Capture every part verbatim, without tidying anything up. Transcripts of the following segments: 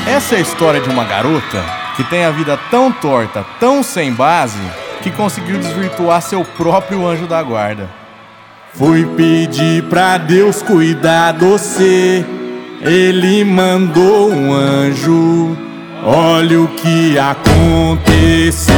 Essa é a história de uma garota que tem a vida tão torta, tão sem base, que conseguiu desvirtuar seu próprio anjo da guarda. Fui pedir pra Deus cuidar de você, Ele mandou um anjo. Olha o que aconteceu.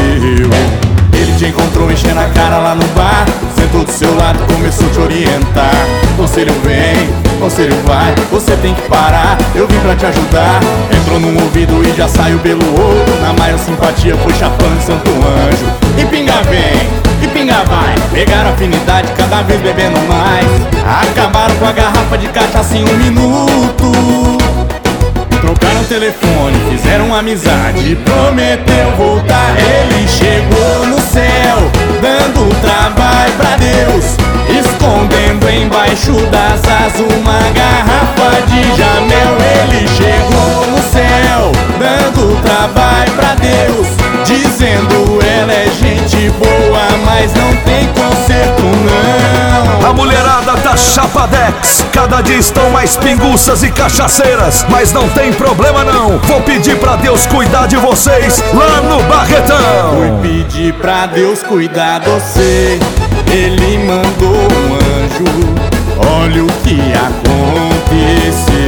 Ele te encontrou enchendo a cara lá no bar, sentou do seu lado, começou a te orientar. Conselho vem, conselho vai, você tem que parar, eu vim pra te ajudar. Entrou num ouvido e já saiu pelo outro, na maior simpatia foi chapando santo anjo. E pinga vem, e pinga vai, pegaram afinidade, cada vez bebendo mais. Acabaram com a garrafa de cachaça em um minuto. Trocaram telefone, fizeram amizade, prometeu voltar. Ele chegou no céu, dando trabalho pra Deus, escondendo embaixo das asas uma garrafa de Jamel. Ele chegou no céu, dando trabalho pra Deus, dizendo ela é gente boa, mas não tem conserto não. A mulherada da Chapadex cada dia estão mais pinguças e cachaceiras, mas não tem problema não, vou pedir pra Deus cuidar de vocês lá no Barretão. Fui pedir pra Deus cuidar de você, Ele mandou um anjo. Olha o que aconteceu.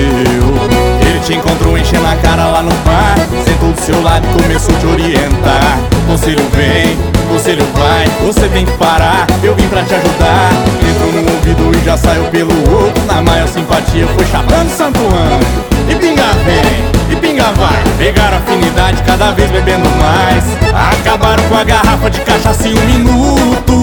Ele te encontrou enchendo a cara lá no bar, sentou do seu lado e começou a te orientar. Conselho vem, conselho vai, você tem que parar, eu vim pra te ajudar. Entrou num ouvido e já saiu pelo outro, na maior simpatia foi chapando santo anjo. E pinga vem, e pinga vai, pegaram afinidade, cada vez bebendo mais. Acabaram com a garrafa de cachaça em um minuto.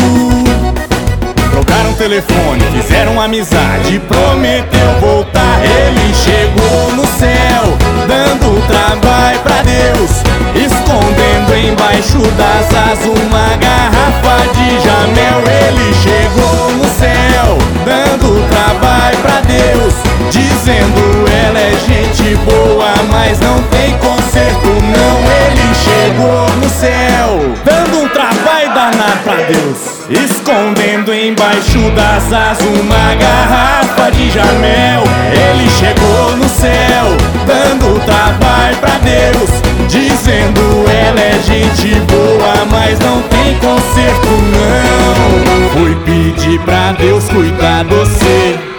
Trocaram telefone, fizeram amizade, prometeu voltar. Ele chegou no céu, dando trabalho pra Deus, escondendo embaixo das asas uma garrafa de Jamel. Ele chegou no céu, dando trabalho pra Deus, dizendo ela é gente boa, mas não tem conserto não. Ele chegou no céu, dando um trabalho danado pra Deus, escondendo embaixo das asas uma garrafa de Jamel. Ele chegou no céu, dando trabalho pra Deus, dizendo ela é gente boa, mas não tem conserto não. Fui pedir pra Deus cuidar de você,